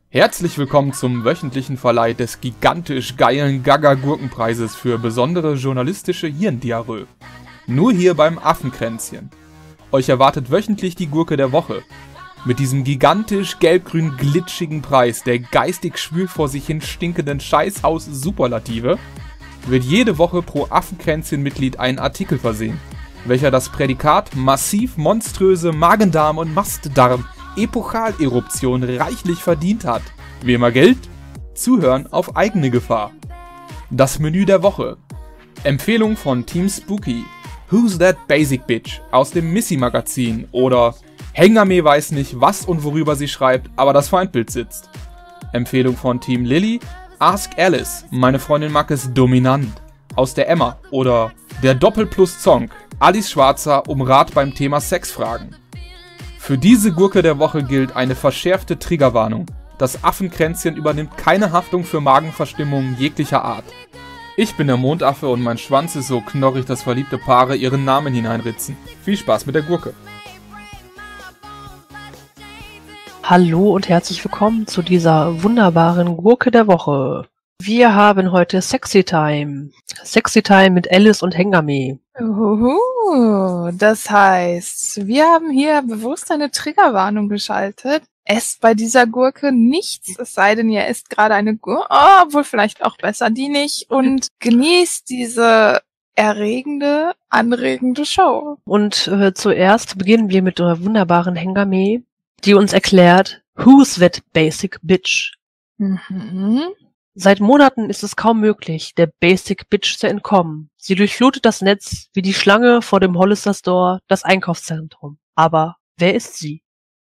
Herzlich willkommen zum wöchentlichen Verleih des gigantisch geilen Gaga-Gurkenpreises für besondere journalistische Hirndiarrhoe. Nur hier beim Affenkränzchen. Euch erwartet wöchentlich die Gurke der Woche. Mit diesem gigantisch gelb-grün glitschigen Preis der geistig schwül vor sich hin stinkenden Scheißhaus-Superlative wird jede Woche pro Affenkränzchen-Mitglied ein Artikel versehen, welcher das Prädikat massiv monströse Magen-Darm- und Mastdarm Epochalleruption reichlich verdient hat. Wie immer gilt, zuhören auf eigene Gefahr. Das Menü der Woche. Empfehlung von Team Spooky. Who's That Basic Bitch aus dem Missy-Magazin oder Hengame weiß nicht, was und worüber sie schreibt, aber das Feindbild sitzt. Empfehlung von Team Lilly. Ask Alice, meine Freundin mag es dominant aus der Emma oder der Doppelplus-Zonk. Alice Schwarzer um Rat beim Thema Sexfragen. Für diese Gurke der Woche gilt eine verschärfte Triggerwarnung. Das Affenkränzchen übernimmt keine Haftung für Magenverstimmungen jeglicher Art. Ich bin der Mondaffe und mein Schwanz ist so knorrig, dass verliebte Paare ihren Namen hineinritzen. Viel Spaß mit der Gurke. Hallo und herzlich willkommen zu dieser wunderbaren Gurke der Woche. Wir haben heute Sexy Time. Sexy Time mit Alice und Hengame. Das heißt, wir haben hier bewusst eine Triggerwarnung geschaltet. Esst bei dieser Gurke nichts, es sei denn, ihr esst gerade eine Gurke, obwohl vielleicht auch besser die nicht, und genießt diese erregende, anregende Show. Und zuerst beginnen wir mit der wunderbaren Hengame, die uns erklärt, Who's That Basic Bitch? Seit Monaten ist es kaum möglich, der Basic Bitch zu entkommen. Sie durchflutet das Netz wie die Schlange vor dem Hollister Store, das Einkaufszentrum. Aber wer ist sie?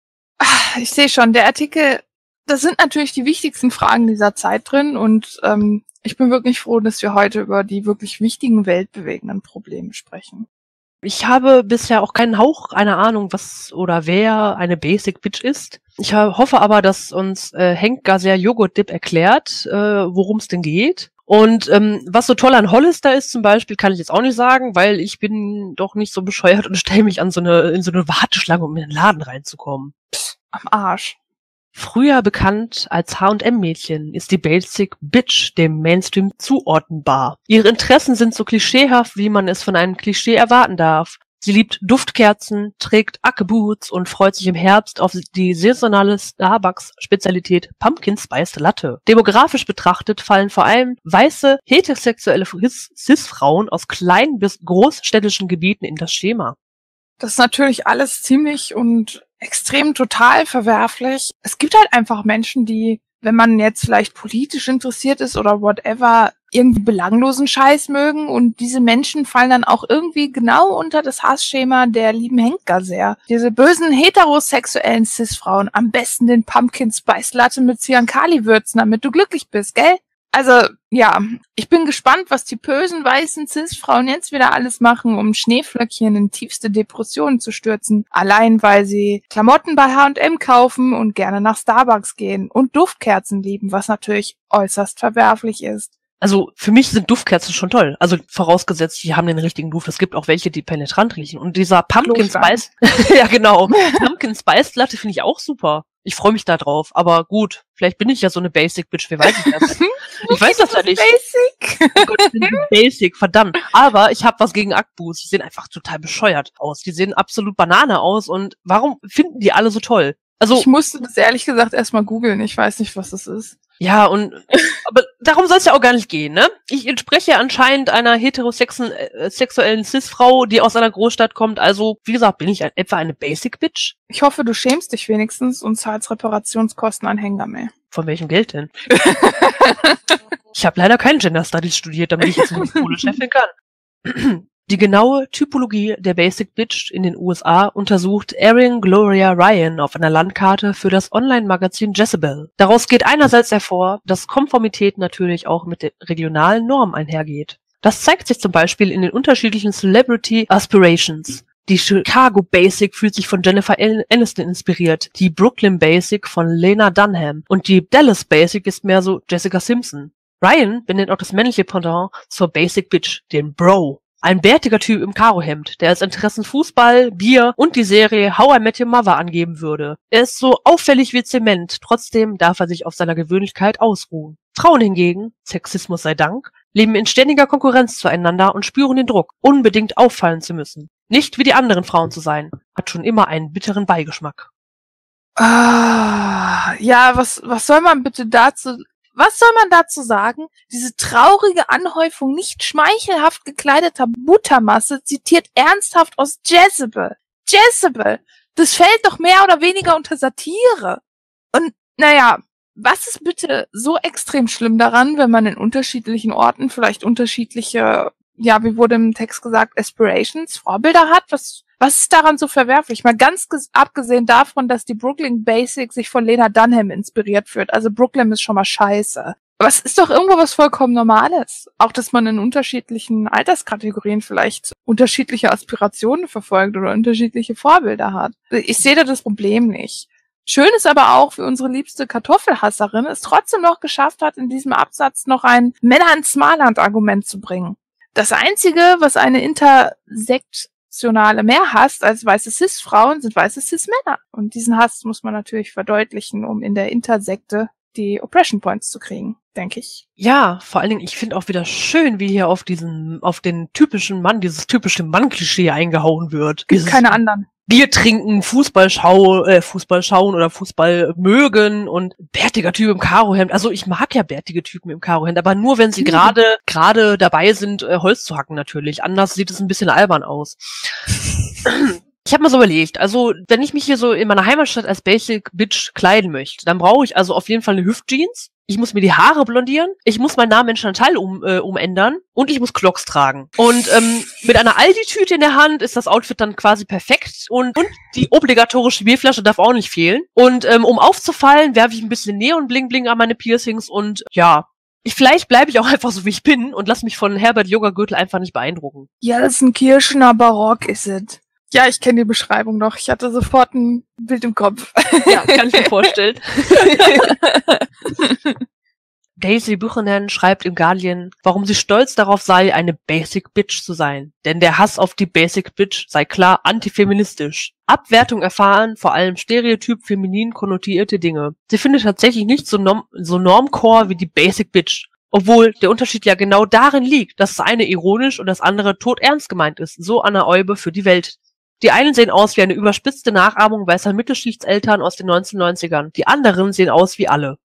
Ich sehe schon, der Artikel, das sind natürlich die wichtigsten Fragen dieser Zeit drin und ich bin wirklich froh, dass wir heute über die wirklich wichtigen, weltbewegenden Probleme sprechen. Ich habe bisher auch keinen Hauch einer Ahnung, was oder wer eine Basic Bitch ist. Ich hoffe aber, dass uns Henk Gaser Joghurt-Dip erklärt, worum es denn geht. Und was so toll an Hollister ist zum Beispiel, kann ich jetzt auch nicht sagen, weil ich bin doch nicht so bescheuert und stelle mich in so eine Warteschlange, um in den Laden reinzukommen. Am Arsch. Früher bekannt als H&M-Mädchen ist die Basic Bitch dem Mainstream zuordnenbar. Ihre Interessen sind so klischeehaft, wie man es von einem Klischee erwarten darf. Sie liebt Duftkerzen, trägt Ackeboots und freut sich im Herbst auf die saisonale Starbucks-Spezialität Pumpkin Spice Latte. Demografisch betrachtet fallen vor allem weiße, heterosexuelle Cis-Frauen aus kleinen bis großstädtischen Gebieten in das Schema. Das ist natürlich alles ziemlich und extrem total verwerflich. Es gibt halt einfach Menschen, die, wenn man jetzt vielleicht politisch interessiert ist oder whatever, irgendwie belanglosen Scheiß mögen, und diese Menschen fallen dann auch irgendwie genau unter das Hassschema der lieben Henk Gaser. Diese bösen heterosexuellen Cis-Frauen, am besten den Pumpkin Spice Latte mit Cyankali würzen, damit du glücklich bist, gell? Also, ja, ich bin gespannt, was die bösen weißen Cis-Frauen jetzt wieder alles machen, um Schneeflöckchen in tiefste Depressionen zu stürzen. Allein, weil sie Klamotten bei H&M kaufen und gerne nach Starbucks gehen und Duftkerzen lieben, was natürlich äußerst verwerflich ist. Also für mich sind Duftkerzen schon toll. Also vorausgesetzt, die haben den richtigen Duft. Es gibt auch welche, die penetrant riechen. Und dieser Pumpkin Spice, ja genau, Pumpkin Spice Latte finde ich auch super. Ich freue mich da drauf. Aber gut, vielleicht bin ich ja so eine Basic Bitch, wer weiß ich das? Ich weiß das ja nicht. Basic? Oh Gott, ich bin Basic, verdammt. Aber ich habe was gegen Ackboos. Die sehen einfach total bescheuert aus. Die sehen absolut Banane aus. Und warum finden die alle so toll? Also ich musste das ehrlich gesagt erstmal googeln. Ich weiß nicht, was das ist. Ja, aber darum soll es ja auch gar nicht gehen, ne? Ich entspreche anscheinend einer heterosexuellen Cis-Frau, die aus einer Großstadt kommt. Also, wie gesagt, bin ich etwa eine Basic Bitch? Ich hoffe, du schämst dich wenigstens und zahlst Reparationskosten an Hengame. Von welchem Geld denn? Ich habe leider kein Gender Studies studiert, damit ich jetzt mit Kohle scheffeln kann. Die genaue Typologie der Basic Bitch in den USA untersucht Erin Gloria Ryan auf einer Landkarte für das Online-Magazin Jezebel. Daraus geht einerseits hervor, dass Konformität natürlich auch mit den regionalen Normen einhergeht. Das zeigt sich zum Beispiel in den unterschiedlichen Celebrity Aspirations. Die Chicago Basic fühlt sich von Jennifer Aniston inspiriert, die Brooklyn Basic von Lena Dunham und die Dallas Basic ist mehr so Jessica Simpson. Ryan benennt auch das männliche Pendant zur Basic Bitch, den Bro. Ein bärtiger Typ im Karohemd, der als Interessen Fußball, Bier und die Serie How I Met Your Mother angeben würde. Er ist so auffällig wie Zement, trotzdem darf er sich auf seiner Gewöhnlichkeit ausruhen. Frauen hingegen, Sexismus sei Dank, leben in ständiger Konkurrenz zueinander und spüren den Druck, unbedingt auffallen zu müssen. Nicht wie die anderen Frauen zu sein, hat schon immer einen bitteren Beigeschmack. Ja, was soll man bitte was soll man dazu sagen? Diese traurige Anhäufung nicht schmeichelhaft gekleideter Buttermasse zitiert ernsthaft aus Jezebel. Jezebel! Das fällt doch mehr oder weniger unter Satire. Und, naja, was ist bitte so extrem schlimm daran, wenn man in unterschiedlichen Orten vielleicht unterschiedliche, ja, wie wurde im Text gesagt, Aspirations, Vorbilder hat? Was ist daran so verwerflich? Mal ganz abgesehen davon, dass die Brooklyn Basic sich von Lena Dunham inspiriert fühlt. Also Brooklyn ist schon mal scheiße. Aber es ist doch irgendwo was vollkommen Normales. Auch, dass man in unterschiedlichen Alterskategorien vielleicht unterschiedliche Aspirationen verfolgt oder unterschiedliche Vorbilder hat. Ich sehe da das Problem nicht. Schön ist aber auch, wie unsere liebste Kartoffelhasserin es trotzdem noch geschafft hat, in diesem Absatz noch ein Männer ins Smarland-Argument zu bringen. Das Einzige, was eine intersektionale mehr hasst als weiße Cis-Frauen, sind weiße Cis-Männer. Und diesen Hass muss man natürlich verdeutlichen, um in der Intersekte die Oppression Points zu kriegen, denke ich. Ja, vor allen Dingen, ich finde auch wieder schön, wie hier auf den typischen Mann, dieses typische Mann-Klischee eingehauen wird. Gibt keine anderen. Bier trinken, Fußball schauen oder Fußball mögen und bärtiger Typ im Karohemd. Also ich mag ja bärtige Typen im Karohemd, aber nur wenn sie gerade dabei sind, Holz zu hacken natürlich. Anders sieht es ein bisschen albern aus. Ich habe mir so überlegt, also wenn ich mich hier so in meiner Heimatstadt als Basic Bitch kleiden möchte, dann brauche ich also auf jeden Fall eine Hüftjeans. Ich muss mir die Haare blondieren, ich muss meinen Namen in Chantal umändern und ich muss Clocks tragen. Und mit einer Aldi-Tüte in der Hand ist das Outfit dann quasi perfekt und die obligatorische Bierflasche darf auch nicht fehlen. Und um aufzufallen, werfe ich ein bisschen Neon-Bling-Bling an meine Piercings und ja, vielleicht bleibe ich auch einfach so, wie ich bin und lass mich von Herbert Yoga-Gürtel einfach nicht beeindrucken. Ja, das ist ein Kirchener Barock, ist es. Ja, ich kenne die Beschreibung noch. Ich hatte sofort ein Bild im Kopf. Ja, kann ich mir vorstellen. Daisy Buchanan schreibt im Guardian, warum sie stolz darauf sei, eine Basic Bitch zu sein. Denn der Hass auf die Basic Bitch sei klar antifeministisch. Abwertung erfahren, vor allem stereotyp feminin konnotierte Dinge. Sie findet tatsächlich nicht so normcore wie die Basic Bitch. Obwohl der Unterschied ja genau darin liegt, dass das eine ironisch und das andere todernst gemeint ist. So Anna Eube für die Welt. Die einen sehen aus wie eine überspitzte Nachahmung weißer Mittelschichtseltern aus den 1990ern. Die anderen sehen aus wie alle.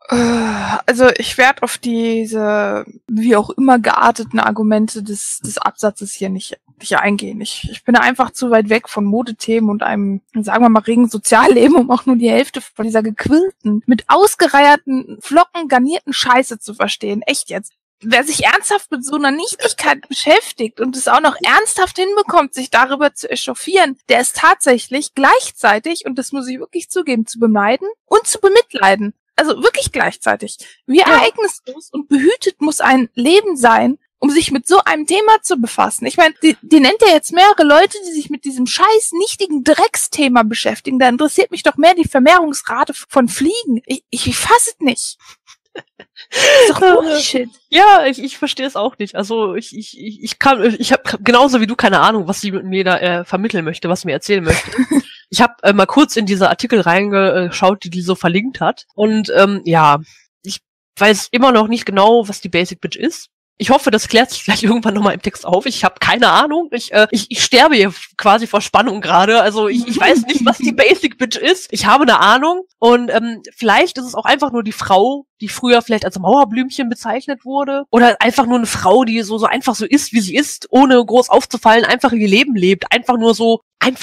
Also ich werde auf diese wie auch immer gearteten Argumente des Absatzes hier nicht eingehen. Ich bin einfach zu weit weg von Modethemen und einem, sagen wir mal, regen Sozialleben, um auch nur die Hälfte von dieser gequillten, mit ausgereierten Flocken garnierten Scheiße zu verstehen. Echt jetzt. Wer sich ernsthaft mit so einer Nichtigkeit beschäftigt und es auch noch ernsthaft hinbekommt, sich darüber zu echauffieren, der ist tatsächlich gleichzeitig, und das muss ich wirklich zugeben, zu beneiden und zu bemitleiden. Also wirklich gleichzeitig. Wie ereignislos und behütet muss ein Leben sein, um sich mit so einem Thema zu befassen. Ich meine, die nennt ja jetzt mehrere Leute, die sich mit diesem scheiß nichtigen Drecksthema beschäftigen. Da interessiert mich doch mehr die Vermehrungsrate von Fliegen. Ich fass es nicht. Das ist doch Bullshit. Ja, ich verstehe es auch nicht. Also ich habe genauso wie du keine Ahnung, was sie mit mir da vermitteln möchte, was sie mir erzählen möchte. Ich habe mal kurz in diese Artikel reingeschaut, die so verlinkt hat. Und ja, ich weiß immer noch nicht genau, was die Basic Bitch ist. Ich hoffe, das klärt sich gleich irgendwann nochmal im Text auf. Ich habe keine Ahnung. Ich sterbe hier quasi vor Spannung gerade. Also ich weiß nicht, was die Basic Bitch ist. Ich habe eine Ahnung. Und vielleicht ist es auch einfach nur die Frau, die früher vielleicht als Mauerblümchen bezeichnet wurde. Oder einfach nur eine Frau, die so einfach so ist, wie sie ist, ohne groß aufzufallen, einfach ihr Leben lebt. Einfach nur so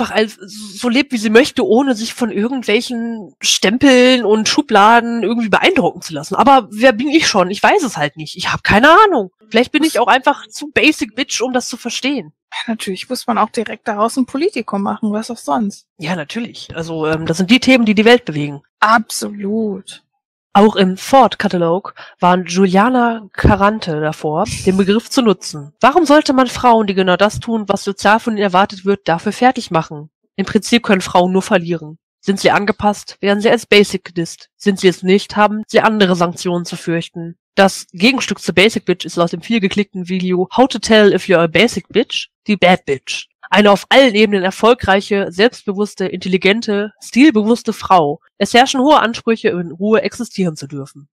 so lebt, wie sie möchte, ohne sich von irgendwelchen Stempeln und Schubladen irgendwie beeindrucken zu lassen. Aber wer bin ich schon? Ich weiß es halt nicht. Ich habe keine Ahnung. Vielleicht bin ich auch einfach zu Basic Bitch, um das zu verstehen. Ja, natürlich muss man auch direkt daraus ein Politikum machen, was auch sonst. Ja, natürlich. Also das sind die Themen, die die Welt bewegen. Absolut. Auch im Ford-Katalog waren Juliana Carante davor, den Begriff zu nutzen. Warum sollte man Frauen, die genau das tun, was sozial von ihnen erwartet wird, dafür fertig machen? Im Prinzip können Frauen nur verlieren. Sind sie angepasst, werden sie als Basic gedisst. Sind sie es nicht, haben sie andere Sanktionen zu fürchten. Das Gegenstück zur Basic Bitch ist aus dem viel geklickten Video How to Tell If You're a Basic Bitch die Bad Bitch. Eine auf allen Ebenen erfolgreiche, selbstbewusste, intelligente, stilbewusste Frau. Es herrschen hohe Ansprüche, in Ruhe existieren zu dürfen.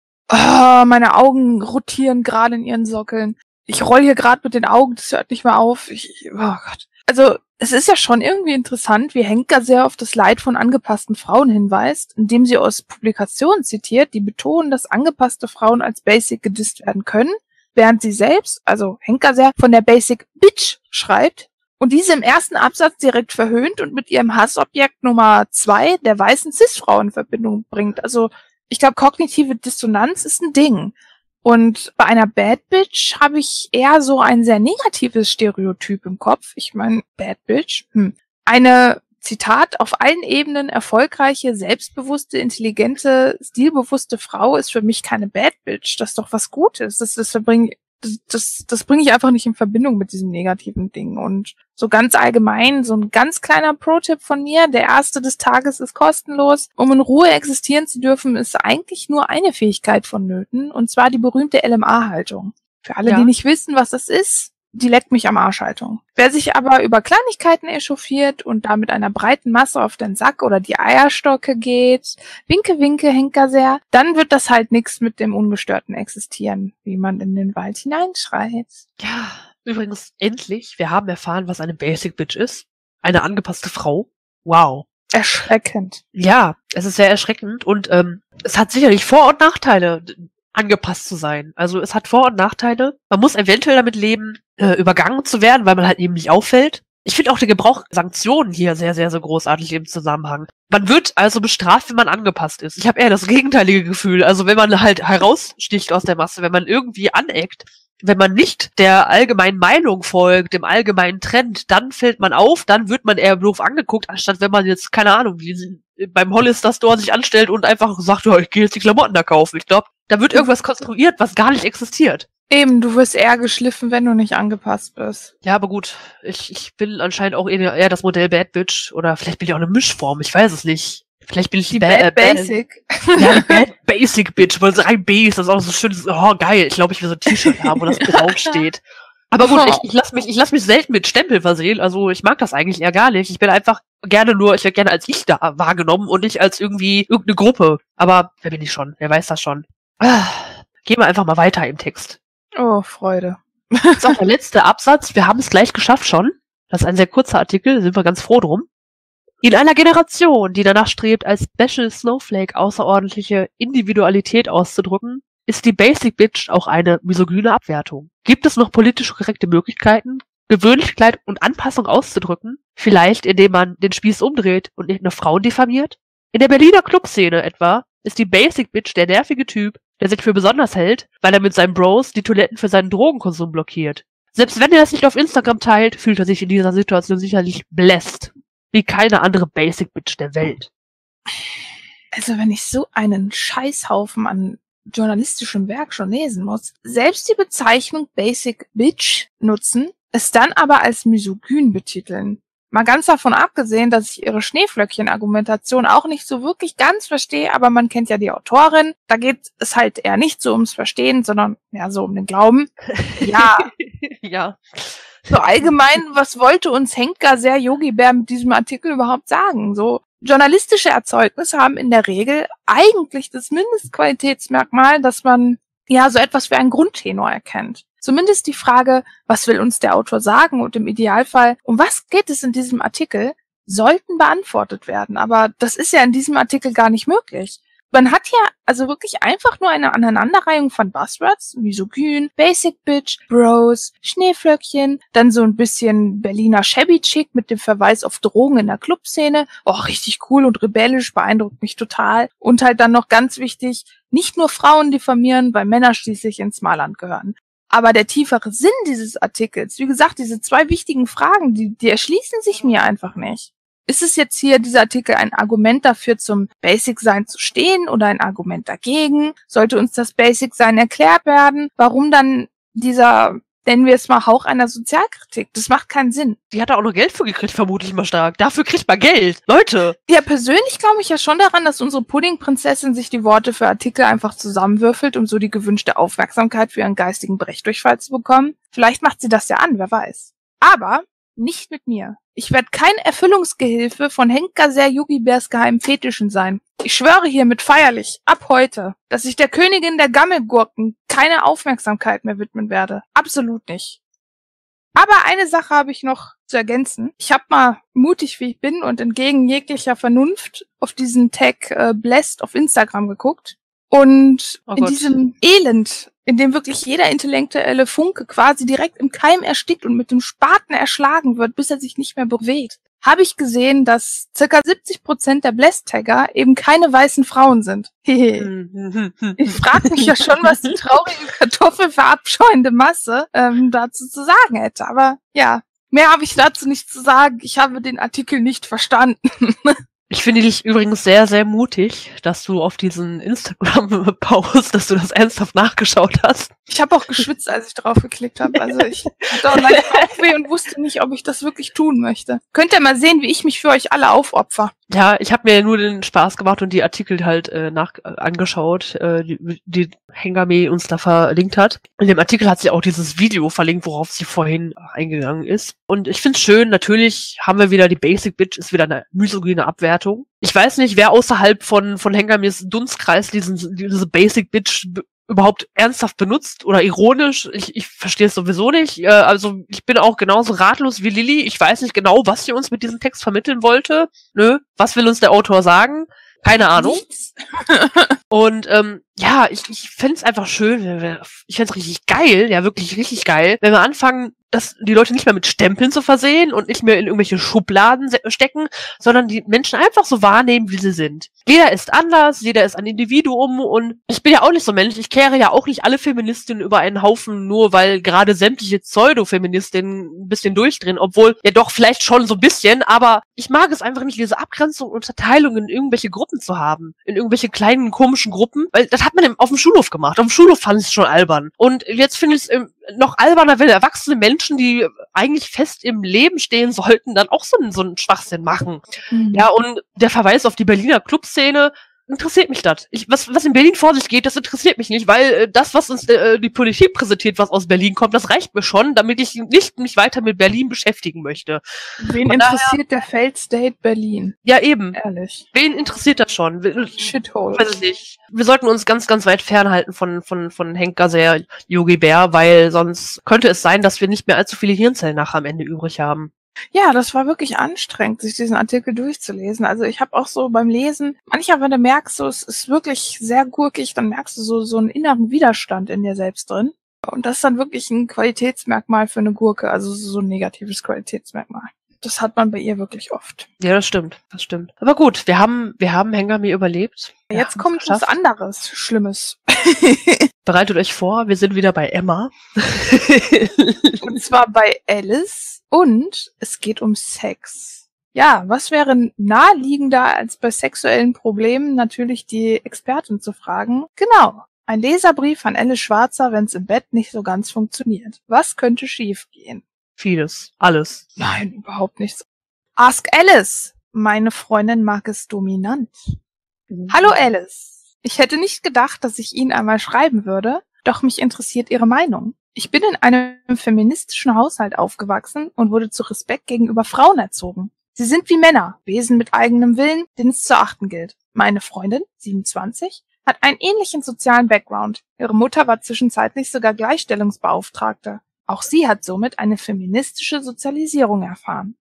Oh, meine Augen rotieren gerade in ihren Sockeln. Ich roll hier gerade mit den Augen, das hört nicht mehr auf. Oh Gott. Also, es ist ja schon irgendwie interessant, wie Henker sehr auf das Leid von angepassten Frauen hinweist, indem sie aus Publikationen zitiert, die betonen, dass angepasste Frauen als Basic gedisst werden können, während sie selbst, also Henker sehr, von der Basic Bitch schreibt und diese im ersten Absatz direkt verhöhnt und mit ihrem Hassobjekt Nummer 2 der weißen Cis-Frau in Verbindung bringt. Also, ich glaube, kognitive Dissonanz ist ein Ding. Und bei einer Bad Bitch habe ich eher so ein sehr negatives Stereotyp im Kopf. Ich meine, Bad Bitch. Eine, Zitat, auf allen Ebenen erfolgreiche, selbstbewusste, intelligente, stilbewusste Frau ist für mich keine Bad Bitch. Das ist doch was Gutes. Das bringe ich einfach nicht in Verbindung mit diesem negativen Ding. Und so ganz allgemein, so ein ganz kleiner Pro-Tipp von mir, der erste des Tages ist kostenlos. Um in Ruhe existieren zu dürfen, ist eigentlich nur eine Fähigkeit vonnöten, und zwar die berühmte LMA-Haltung. Für alle, die nicht wissen, was das ist, die leckt mich am Arsch-Haltung. Wer sich aber über Kleinigkeiten echauffiert und da mit einer breiten Masse auf den Sack oder die Eierstocke geht, winke, winke, Henker sehr, dann wird das halt nix mit dem ungestörten Existieren, wie man in den Wald hineinschreit. Ja, übrigens, endlich, wir haben erfahren, was eine Basic Bitch ist. Eine angepasste Frau. Wow. Erschreckend. Ja, es ist sehr erschreckend und es hat sicherlich Vor- und Nachteile, angepasst zu sein. Also es hat Vor- und Nachteile. Man muss eventuell damit leben, übergangen zu werden, weil man halt eben nicht auffällt. Ich finde auch den Gebrauch Sanktionen hier sehr, sehr, sehr großartig im Zusammenhang. Man wird also bestraft, wenn man angepasst ist. Ich habe eher das gegenteilige Gefühl. Also wenn man halt heraussticht aus der Masse, wenn man irgendwie aneckt, wenn man nicht der allgemeinen Meinung folgt, dem allgemeinen Trend, dann fällt man auf, dann wird man eher doof angeguckt, anstatt wenn man jetzt, keine Ahnung, wie beim Hollister Store sich anstellt und einfach sagt, ja, ich gehe jetzt die Klamotten da kaufen. Ich glaube, da wird irgendwas konstruiert, was gar nicht existiert. Eben, du wirst eher geschliffen, wenn du nicht angepasst bist. Ja, aber gut, ich bin anscheinend auch eher das Modell Bad Bitch, oder vielleicht bin ich auch eine Mischform, ich weiß es nicht. Vielleicht bin ich die Bad Basic. Ja, Bad Basic Bitch, weil 3 Bs, das ist auch so schön, oh geil, ich glaube, ich will so ein T-Shirt haben, wo das draufsteht. Aber gut, ich lass mich selten mit Stempel versehen, also ich mag das eigentlich eher gar nicht. Ich werde gerne als ich da wahrgenommen und nicht als irgendeine Gruppe. Aber wer bin ich schon? Wer weiß das schon? Gehen wir einfach mal weiter im Text. Oh, Freude. Das ist auch der letzte Absatz. Wir haben es gleich geschafft schon. Das ist ein sehr kurzer Artikel, sind wir ganz froh drum. In einer Generation, die danach strebt, als Special Snowflake außerordentliche Individualität auszudrücken, ist die Basic Bitch auch eine misogyne Abwertung. Gibt es noch politisch korrekte Möglichkeiten, Gewöhnlichkeit und Anpassung auszudrücken? Vielleicht, indem man den Spieß umdreht und nicht nur Frauen diffamiert? In der Berliner Clubszene etwa ist die Basic Bitch der nervige Typ, der sich für besonders hält, weil er mit seinen Bros die Toiletten für seinen Drogenkonsum blockiert. Selbst wenn er es nicht auf Instagram teilt, fühlt er sich in dieser Situation sicherlich blessed, wie keine andere Basic Bitch der Welt. Also wenn ich so einen Scheißhaufen an journalistischem Werk schon lesen muss, selbst die Bezeichnung Basic Bitch nutzen, es dann aber als misogyn betiteln. Mal ganz davon abgesehen, dass ich ihre Schneeflöckchen-Argumentation auch nicht so wirklich ganz verstehe, aber man kennt ja die Autorin. Da geht es halt eher nicht so ums Verstehen, sondern ja so um den Glauben. Ja. Ja. So allgemein, was wollte uns Henker sehr Yogi Bär mit diesem Artikel überhaupt sagen? So, journalistische Erzeugnisse haben in der Regel eigentlich das Mindestqualitätsmerkmal, dass man ja so etwas wie einen Grundtenor erkennt. Zumindest die Frage, was will uns der Autor sagen, und im Idealfall, um was geht es in diesem Artikel, sollten beantwortet werden. Aber das ist ja in diesem Artikel gar nicht möglich. Man hat ja also wirklich einfach nur eine Aneinanderreihung von Buzzwords, misogyn, Basic Bitch, Bros, Schneeflöckchen, dann so ein bisschen Berliner Shabby Chick mit dem Verweis auf Drogen in der Clubszene. Oh, richtig cool und rebellisch, beeindruckt mich total. Und halt dann noch ganz wichtig, nicht nur Frauen diffamieren, weil Männer schließlich ins Smallland gehören. Aber der tiefere Sinn dieses Artikels, wie gesagt, diese 2 wichtigen Fragen, die erschließen sich mir einfach nicht. Ist es jetzt hier, dieser Artikel, ein Argument dafür, zum Basic-Sein zu stehen oder ein Argument dagegen? Sollte uns das Basic-Sein erklärt werden? Warum dann dieser Nennen wir es mal Hauch einer Sozialkritik. Das macht keinen Sinn. Die hat da auch noch Geld für gekriegt, vermutlich mal stark. Dafür kriegt man Geld. Leute. Ja, persönlich glaube ich ja schon daran, dass unsere Puddingprinzessin sich die Worte für Artikel einfach zusammenwürfelt, um so die gewünschte Aufmerksamkeit für ihren geistigen Brechdurchfall zu bekommen. Vielleicht macht sie das ja an, wer weiß. Aber nicht mit mir. Ich werde kein Erfüllungsgehilfe von Henk Gazer Yogi Bärs geheimen Fetischen sein. Ich schwöre hiermit feierlich, ab heute, dass ich der Königin der Gammelgurken keine Aufmerksamkeit mehr widmen werde. Absolut nicht. Aber eine Sache habe ich noch zu ergänzen. Ich habe mal mutig, wie ich bin und entgegen jeglicher Vernunft auf diesen Tag Blessed auf Instagram geguckt. Und in diesem Elend, in dem wirklich jeder intellektuelle Funke quasi direkt im Keim erstickt und mit dem Spaten erschlagen wird, bis er sich nicht mehr bewegt, habe ich gesehen, dass ca. 70% der Blessed-Tagger eben keine weißen Frauen sind. Ich frage mich ja schon, was die traurige kartoffelverabscheuende Masse dazu zu sagen hätte. Aber ja, mehr habe ich dazu nicht zu sagen. Ich habe den Artikel nicht verstanden. Ich finde dich übrigens sehr, sehr mutig, dass du auf diesen Instagram-Post, dass du das ernsthaft nachgeschaut hast. Ich habe auch geschwitzt, als ich drauf geklickt habe. Also ich hatte auch leicht Bauchweh und wusste nicht, ob ich das wirklich tun möchte. Könnt ihr mal sehen, wie ich mich für euch alle aufopfer. Ja, ich habe mir nur den Spaß gemacht und die Artikel halt angeschaut, die Hengame uns da verlinkt hat. In dem Artikel hat sie auch dieses Video verlinkt, worauf sie vorhin eingegangen ist. Und ich find's schön, natürlich haben wir wieder die Basic Bitch, ist wieder eine misogyne Abwertung. Ich weiß nicht, wer außerhalb von Hengames Dunstkreis diese Basic Bitch überhaupt ernsthaft benutzt oder ironisch. Ich verstehe es sowieso nicht. Also ich bin auch genauso ratlos wie Lilly. Ich weiß nicht genau, was sie uns mit diesem Text vermitteln wollte. Nö, was will uns der Autor sagen? Keine Ahnung. Und ja, ich fände es einfach schön, ich fände es richtig geil, ja wirklich richtig geil, wenn wir anfangen, die Leute nicht mehr mit Stempeln zu versehen und nicht mehr in irgendwelche Schubladen stecken, sondern die Menschen einfach so wahrnehmen, wie sie sind. Jeder ist anders, jeder ist ein Individuum und ich bin ja auch nicht so männlich, ich kehre ja auch nicht alle Feministinnen über einen Haufen, nur weil gerade sämtliche Pseudo-Feministinnen ein bisschen durchdrehen, obwohl ja doch vielleicht schon so ein bisschen, aber ich mag es einfach nicht, diese Abgrenzung und Zerteilung in irgendwelche Gruppen zu haben, in irgendwelche kleinen komischen Gruppen, weil das hat man auf dem Schulhof gemacht. Auf dem Schulhof fand ich es schon albern. Und jetzt finde ich es noch alberner, wenn erwachsene Menschen, die eigentlich fest im Leben stehen sollten, dann auch so einen Schwachsinn machen. Mhm. Ja, und der Verweis auf die Berliner Clubszene, interessiert mich das. Was in Berlin vor sich geht, das interessiert mich nicht, weil das, was uns die Politik präsentiert, was aus Berlin kommt, das reicht mir schon, damit ich nicht mich weiter mit Berlin beschäftigen möchte. Wen interessiert der Failed State Berlin? Ja, eben. Ehrlich. Wen interessiert das schon? Shithole. Weiß ich nicht. Wir sollten uns ganz, ganz weit fernhalten von Henk Gazer Yogi Bär, weil sonst könnte es sein, dass wir nicht mehr allzu viele Hirnzellen nachher am Ende übrig haben. Ja, das war wirklich anstrengend, sich diesen Artikel durchzulesen. Also ich habe auch so beim Lesen, manchmal, wenn du merkst, so, es ist wirklich sehr gurkig, dann merkst du so einen inneren Widerstand in dir selbst drin. Und das ist dann wirklich ein Qualitätsmerkmal für eine Gurke, also so ein negatives Qualitätsmerkmal. Das hat man bei ihr wirklich oft. Ja, das stimmt. Aber gut, wir haben Hengame überlebt. Jetzt kommt was anderes Schlimmes. Bereitet euch vor, wir sind wieder bei Emma. Und zwar bei Alice. Und es geht um Sex. Ja, was wäre naheliegender, als bei sexuellen Problemen natürlich die Expertin zu fragen? Genau, ein Leserbrief an Alice Schwarzer, wenn es im Bett nicht so ganz funktioniert. Was könnte schiefgehen? Vieles. Alles. Nein, überhaupt nichts. Ask Alice. Meine Freundin mag es dominant. Hallo Alice. Ich hätte nicht gedacht, dass ich Ihnen einmal schreiben würde, doch mich interessiert Ihre Meinung. Ich bin in einem feministischen Haushalt aufgewachsen und wurde zu Respekt gegenüber Frauen erzogen. Sie sind wie Männer, Wesen mit eigenem Willen, den es zu achten gilt. Meine Freundin, 27, hat einen ähnlichen sozialen Background. Ihre Mutter war zwischenzeitlich sogar Gleichstellungsbeauftragte. Auch sie hat somit eine feministische Sozialisierung erfahren.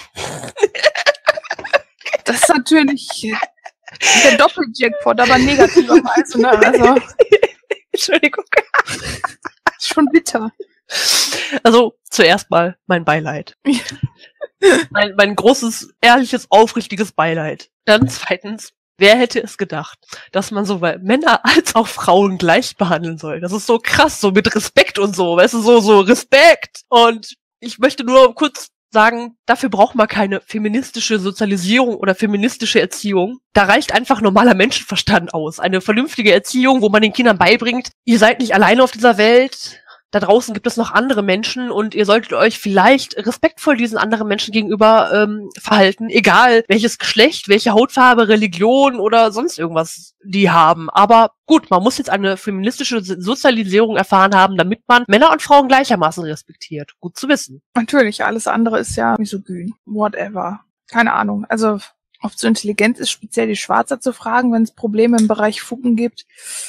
Das ist natürlich der Doppeljackpot, aber negativerweise, ne? Also, Entschuldigung. Schon bitter. Also, zuerst mal mein Beileid. mein großes, ehrliches, aufrichtiges Beileid. Dann zweitens, wer hätte es gedacht, dass man sowohl Männer als auch Frauen gleich behandeln soll? Das ist so krass, so mit Respekt und so, weißt du, so Respekt. Und ich möchte nur kurz sagen, dafür braucht man keine feministische Sozialisierung oder feministische Erziehung. Da reicht einfach normaler Menschenverstand aus. Eine vernünftige Erziehung, wo man den Kindern beibringt, ihr seid nicht alleine auf dieser Welt. da draußen gibt es noch andere Menschen und ihr solltet euch vielleicht respektvoll diesen anderen Menschen gegenüber verhalten, egal welches Geschlecht, welche Hautfarbe, Religion oder sonst irgendwas die haben. Aber gut, man muss jetzt eine feministische Sozialisierung erfahren haben, damit man Männer und Frauen gleichermaßen respektiert. Gut zu wissen. Natürlich, alles andere ist ja misogyn. Whatever. Keine Ahnung. Also, ob es so intelligent ist, speziell die Schwarzer zu fragen, wenn es Probleme im Bereich Fugen gibt.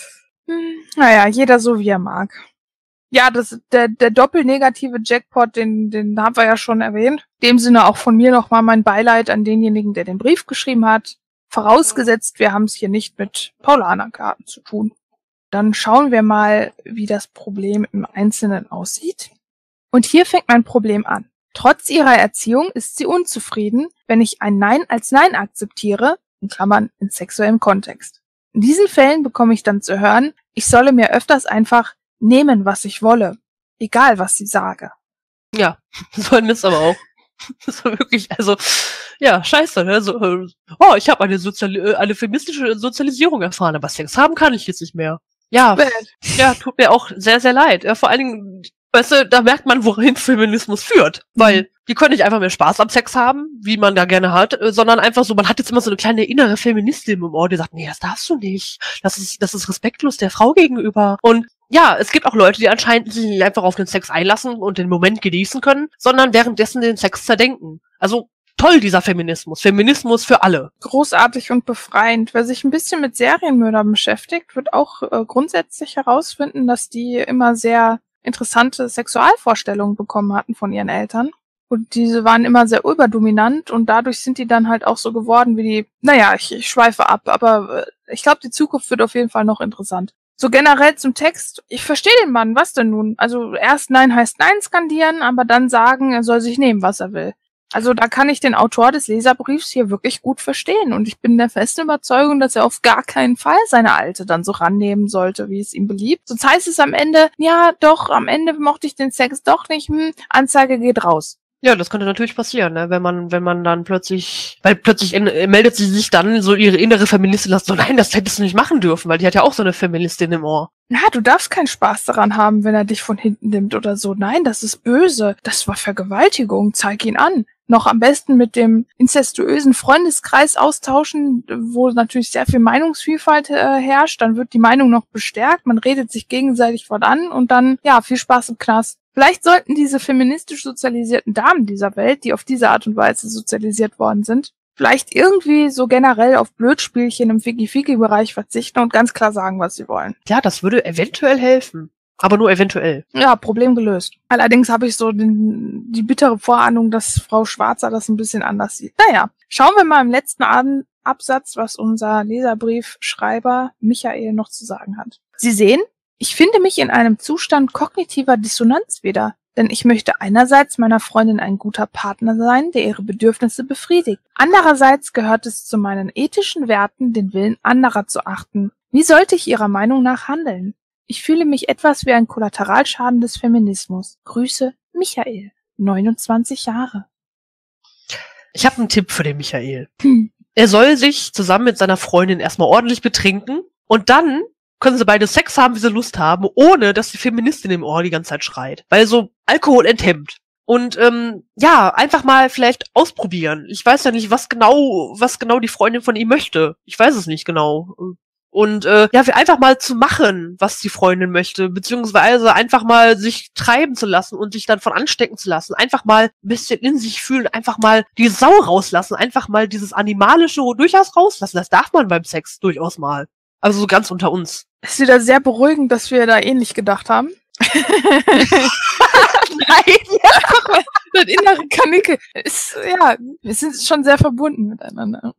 Naja, jeder so, wie er mag. Ja, der doppelnegative Jackpot, den haben wir ja schon erwähnt. In dem Sinne auch von mir nochmal mein Beileid an denjenigen, der den Brief geschrieben hat. Vorausgesetzt, wir haben es hier nicht mit Paulanerkarten zu tun. Dann schauen wir mal, wie das Problem im Einzelnen aussieht. Und hier fängt mein Problem an. Trotz ihrer Erziehung ist sie unzufrieden, wenn ich ein Nein als Nein akzeptiere, in Klammern in sexuellem Kontext. In diesen Fällen bekomme ich dann zu hören, ich solle mir öfters einfach nehmen, was ich wolle. Egal, was sie sage. Ja, so ein Mist aber auch. Das war wirklich, also, ja, scheiße, ne? So, ich habe eine feministische Sozialisierung erfahren, aber Sex haben kann ich jetzt nicht mehr. Ja, ja, tut mir auch sehr, sehr leid. Ja, vor allen Dingen, weißt du, da merkt man, wohin Feminismus führt. Weil die können nicht einfach mehr Spaß am Sex haben, wie man da gerne hat, sondern einfach so, man hat jetzt immer so eine kleine innere Feministin im Ohr, die sagt, nee, das darfst du nicht. Das ist respektlos der Frau gegenüber. Und ja, es gibt auch Leute, die anscheinend sich nicht einfach auf den Sex einlassen und den Moment genießen können, sondern währenddessen den Sex zerdenken. Also toll, dieser Feminismus. Feminismus für alle. Großartig und befreiend. Wer sich ein bisschen mit Serienmördern beschäftigt, wird auch grundsätzlich herausfinden, dass die immer sehr interessante Sexualvorstellungen bekommen hatten von ihren Eltern. Und diese waren immer sehr überdominant und dadurch sind die dann halt auch so geworden wie die, naja, ich schweife ab, aber ich glaube, die Zukunft wird auf jeden Fall noch interessant. So generell zum Text, ich verstehe den Mann, was denn nun? Also erst Nein heißt Nein skandieren, aber dann sagen, er soll sich nehmen, was er will. Also da kann ich den Autor des Leserbriefs hier wirklich gut verstehen und ich bin der festen Überzeugung, dass er auf gar keinen Fall seine Alte dann so rannehmen sollte, wie es ihm beliebt. Sonst heißt es am Ende, ja doch, am Ende mochte ich den Sex doch nicht, Anzeige geht raus. Ja, das könnte natürlich passieren, ne? Wenn man dann plötzlich meldet sie sich dann so ihre innere Feministin, so, nein, das hättest du nicht machen dürfen, weil die hat ja auch so eine Feministin im Ohr. Na, du darfst keinen Spaß daran haben, wenn er dich von hinten nimmt oder so. Nein, das ist böse. Das war Vergewaltigung. Zeig ihn an. Noch am besten mit dem inzestuösen Freundeskreis austauschen, wo natürlich sehr viel Meinungsvielfalt herrscht. Dann wird die Meinung noch bestärkt. Man redet sich gegenseitig fortan und dann, ja, viel Spaß im Knast. Vielleicht sollten diese feministisch sozialisierten Damen dieser Welt, die auf diese Art und Weise sozialisiert worden sind, vielleicht irgendwie so generell auf Blödspielchen im Fiki-Fiki-Bereich verzichten und ganz klar sagen, was sie wollen. Ja, das würde eventuell helfen. Aber nur eventuell. Ja, Problem gelöst. Allerdings habe ich so die bittere Vorahnung, dass Frau Schwarzer das ein bisschen anders sieht. Naja, schauen wir mal im letzten Absatz, was unser Leserbriefschreiber Michael noch zu sagen hat. Sie sehen, ich finde mich in einem Zustand kognitiver Dissonanz wieder, denn ich möchte einerseits meiner Freundin ein guter Partner sein, der ihre Bedürfnisse befriedigt. Andererseits gehört es zu meinen ethischen Werten, den Willen anderer zu achten. Wie sollte ich Ihrer Meinung nach handeln? Ich fühle mich etwas wie ein Kollateralschaden des Feminismus. Grüße, Michael, 29 Jahre. Ich habe einen Tipp für den Michael. Er soll sich zusammen mit seiner Freundin erstmal ordentlich betrinken und dann können sie beide Sex haben, wie sie Lust haben, ohne dass die Feministin im Ohr die ganze Zeit schreit. Weil so Alkohol enthemmt. Und ja, einfach mal vielleicht ausprobieren. Ich weiß ja nicht, was genau die Freundin von ihm möchte. Ich weiß es nicht genau. Und ja, einfach mal zu machen, was die Freundin möchte, beziehungsweise einfach mal sich treiben zu lassen und sich dann von anstecken zu lassen. Einfach mal ein bisschen in sich fühlen, einfach mal die Sau rauslassen, einfach mal dieses Animalische durchaus rauslassen. Das darf man beim Sex durchaus mal. Also so ganz unter uns. Ist wieder sehr beruhigend, dass wir da ähnlich gedacht haben. Nein! Das innere Kanicke ist, ja, wir sind schon sehr verbunden miteinander.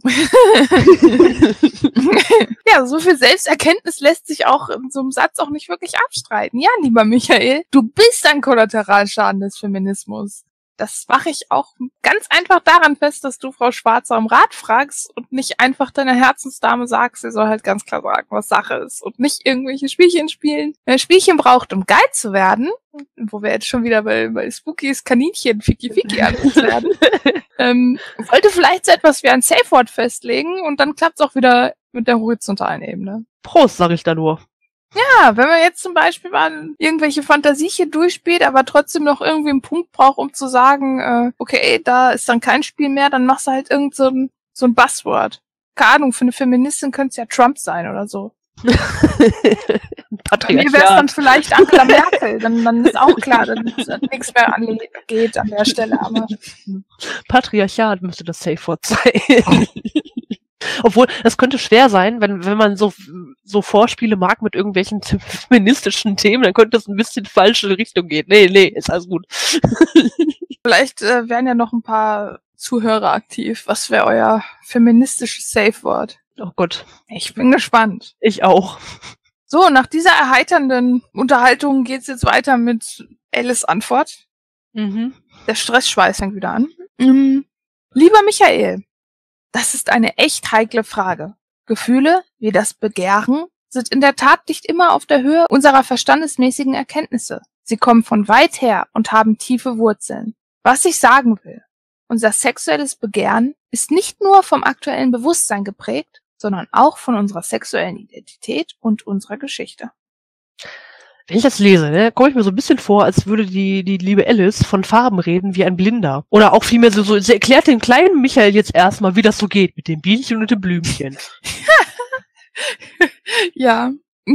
Ja, so viel Selbsterkenntnis lässt sich auch in so einem Satz auch nicht wirklich abstreiten. Ja, lieber Michael, du bist ein Kollateralschaden des Feminismus. Das mache ich auch ganz einfach daran fest, dass du Frau Schwarzer um Rat fragst und nicht einfach deiner Herzensdame sagst, sie soll halt ganz klar sagen, was Sache ist und nicht irgendwelche Spielchen spielen. Wer Spielchen braucht, um geil zu werden, wo wir jetzt schon wieder bei Spookies Kaninchen Fiki-Fiki werden, wollte vielleicht so etwas wie ein Safe-Word festlegen und dann klappt's auch wieder mit der horizontalen Ebene. Prost, sag ich da nur. Ja, wenn man jetzt zum Beispiel mal irgendwelche Fantasiechen durchspielt, aber trotzdem noch irgendwie einen Punkt braucht, um zu sagen, okay, da ist dann kein Spiel mehr, dann machst du halt irgend so ein Buzzword. Keine Ahnung, für eine Feministin könnte es ja Trump sein oder so. Bei mir wäre es dann vielleicht Angela Merkel, dann ist auch klar, dass nichts mehr geht an der Stelle. Aber Patriarchat müsste das Safe-Wort sein. Obwohl, das könnte schwer sein, wenn man so Vorspiele mag mit irgendwelchen feministischen Themen, dann könnte das ein bisschen falsche Richtung gehen. Nee, ist alles gut. Vielleicht wären ja noch ein paar Zuhörer aktiv. Was wäre euer feministisches Safe-Wort? Oh Gott. Ich bin gespannt. Ich auch. So, nach dieser erheiternden Unterhaltung geht's jetzt weiter mit Alice Antwort. Mhm. Der Stressschweiß fängt wieder an. Lieber Michael, das ist eine echt heikle Frage. Gefühle, wie das Begehren, sind in der Tat nicht immer auf der Höhe unserer verstandesmäßigen Erkenntnisse. Sie kommen von weit her und haben tiefe Wurzeln. Was ich sagen will, unser sexuelles Begehren ist nicht nur vom aktuellen Bewusstsein geprägt, sondern auch von unserer sexuellen Identität und unserer Geschichte. Wenn ich das lese, ne, komme ich mir so ein bisschen vor, als würde die liebe Alice von Farben reden wie ein Blinder. Oder auch vielmehr so, sie erklärt dem kleinen Michael jetzt erstmal, wie das so geht mit dem Bienchen und dem Blümchen. Ja,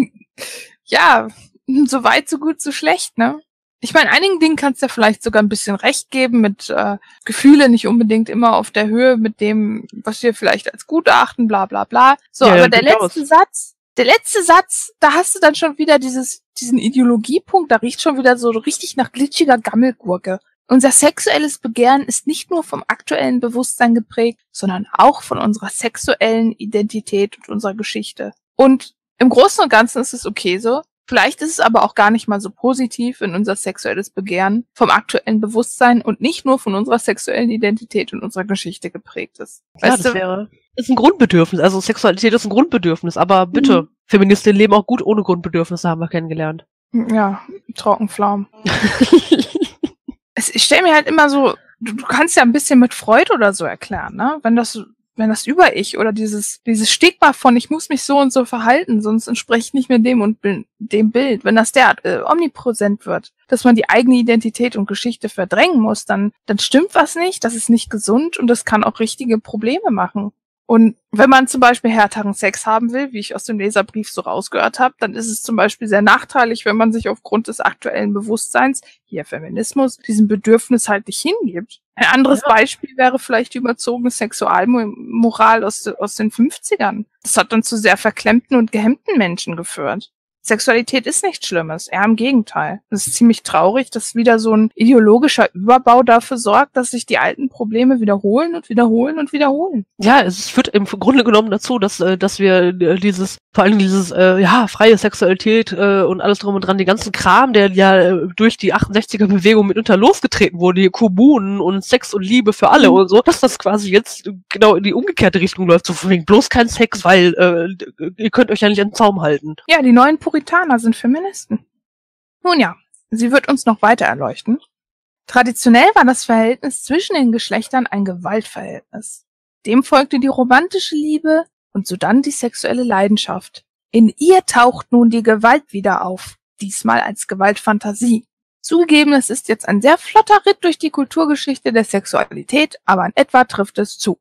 so weit, so gut, so schlecht, ne? Ich meine, einigen Dingen kannst du ja vielleicht sogar ein bisschen recht geben, mit Gefühle nicht unbedingt immer auf der Höhe mit dem, was wir vielleicht als gut erachten, bla bla bla. So, ja, aber der letzte Satz, da hast du dann schon wieder diesen Ideologiepunkt, da riecht schon wieder so richtig nach glitschiger Gammelgurke. Unser sexuelles Begehren ist nicht nur vom aktuellen Bewusstsein geprägt, sondern auch von unserer sexuellen Identität und unserer Geschichte. Und im Großen und Ganzen ist es okay so. Vielleicht ist es aber auch gar nicht mal so positiv, wenn unser sexuelles Begehren vom aktuellen Bewusstsein und nicht nur von unserer sexuellen Identität und unserer Geschichte geprägt ist. Ja, das ist ein Grundbedürfnis. Also Sexualität ist ein Grundbedürfnis. Aber bitte, Feministinnen leben auch gut ohne Grundbedürfnisse, haben wir kennengelernt. Ja, Trockenpflaumen. Ich stelle mir halt immer so, du kannst ja ein bisschen mit Freud oder so erklären, ne? Wenn das Über-Ich oder dieses Stigma von ich muss mich so und so verhalten, sonst entspreche ich nicht mehr dem und dem Bild, wenn das omnipräsent wird, dass man die eigene Identität und Geschichte verdrängen muss, dann stimmt was nicht, das ist nicht gesund und das kann auch richtige Probleme machen. Und wenn man zum Beispiel härteren Sex haben will, wie ich aus dem Leserbrief so rausgehört habe, dann ist es zum Beispiel sehr nachteilig, wenn man sich aufgrund des aktuellen Bewusstseins, hier Feminismus, diesem Bedürfnis halt nicht hingibt. Ein anderes Beispiel wäre vielleicht die überzogene Sexualmoral aus den 50ern. Das hat dann zu sehr verklemmten und gehemmten Menschen geführt. Sexualität ist nichts Schlimmes, eher im Gegenteil. Es ist ziemlich traurig, dass wieder so ein ideologischer Überbau dafür sorgt, dass sich die alten Probleme wiederholen und wiederholen und wiederholen. Ja, es führt im Grunde genommen dazu, dass wir vor allem dieses freie Sexualität und alles drum und dran, die ganzen Kram, der ja durch die 68er-Bewegung mitunter losgetreten wurde, die Kommunen und Sex und Liebe für alle und so, dass das quasi jetzt genau in die umgekehrte Richtung läuft, so von wegen bloß kein Sex, weil ihr könnt euch ja nicht an den Zaum halten. Ja, die neuen Puritaner sind Feministen. Nun ja, sie wird uns noch weiter erleuchten. Traditionell war das Verhältnis zwischen den Geschlechtern ein Gewaltverhältnis. Dem folgte die romantische Liebe und sodann die sexuelle Leidenschaft. In ihr taucht nun die Gewalt wieder auf, diesmal als Gewaltfantasie. Zugegeben, es ist jetzt ein sehr flotter Ritt durch die Kulturgeschichte der Sexualität, aber in etwa trifft es zu.